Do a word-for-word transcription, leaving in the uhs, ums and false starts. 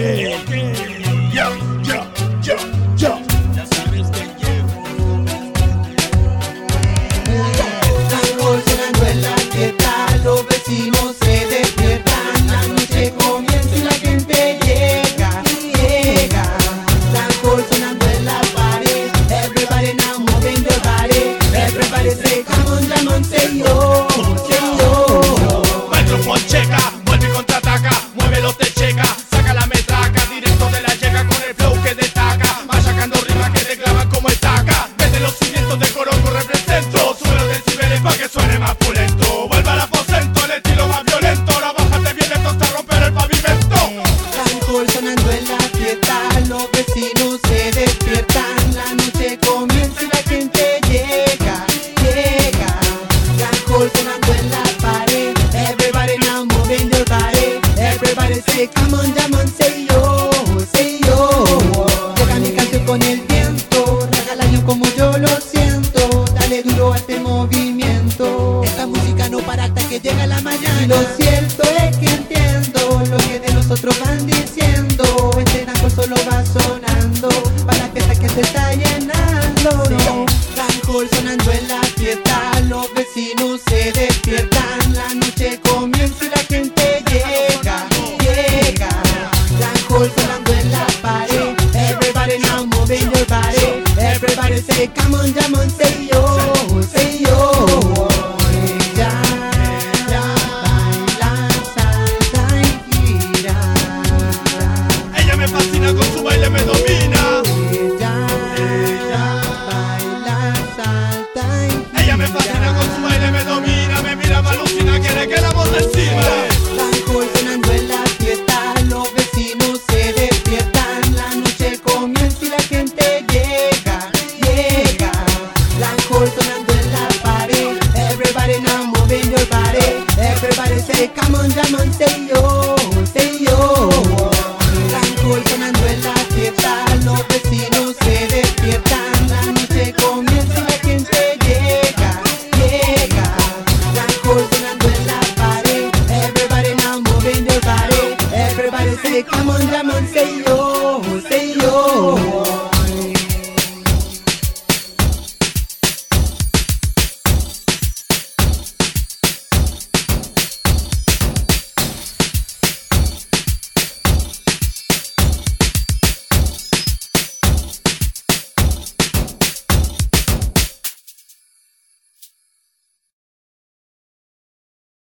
Okay, yo, yo, yo, yo. Ya sabes que llevo. Alcohol sonando en la fiesta, los vecinos se despiertan, la noche comienza y la gente llega, llega. Alcohol sonando en la pared, everybody now moving your body, everybody say come on, come on, say yo, say yo. Microphone checa, vuelve y contraataca, muévelo te checa, saca la metraca, directo de la llega con el flow que destaca, machacando rimas que te clavan como estaca, desde los cimientos de Corongo represento, sube los decibeles pa' que suene más pulento, vuelve al aposento, el estilo más violento, ahora bájate bien esto hasta romper el pavimento. Alcohol sonando en la fiesta, los vecinos se despiertan, la noche comienza y la gente llega, llega. Alcohol sonando en la pared, everybody now moving your body, everybody say come on, come on, say yo, say yo. Llega mi canción con el viento, regalaño como yo lo siento, dale duro a este movimiento, esta música no para hasta que llega la mañana. Y lo cierto es que entiendo lo que de nosotros van diciendo, este alcohol solo va sonando para la fiesta que se está llenando. No, alcohol sonando en la fiesta, los vecinos se despiertan, la noche comienza y la gente llega, llega. Alcohol sonando en la pared, everybody now moving your body, everybody say come on, come on, say yo, say yo. Ella, ella baila salsa y gira. Ella me fascina con su baile, me domina. Ella, ella baila salsa y gira. Ella me fascina con su baile, me domina, me mira, me alucina, quiere que la voz encima. Alcohol sonando en la fiesta, los vecinos se despiertan, la noche comienza y la gente llega, llega. Alcohol sonando en la pared, everybody now moving your body, everybody say come on, come on, say yo, say yo. Alcohol sonando en la fiesta, los vecinos se despiertan, la noche comienza y la gente llega, llega. Alcohol sonando en la pared, everybody now moving your body, everybody say come on, come on.